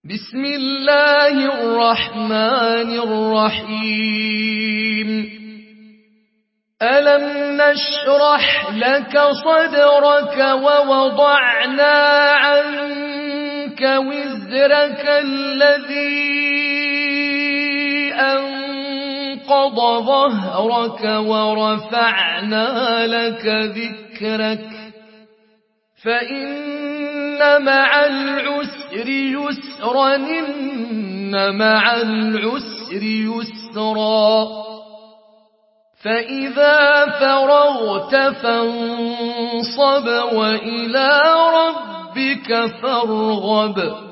بسم الله الرحمن الرحيم ألم نشرح لك صدرك ووضعنا عنك وزرك الذي أنقض ظهرك ورفعنا لك ذكرك فإن مع العسر يسرا إن مع العسر يسرا فإذا فرغت فانصب وإلى ربك فارغب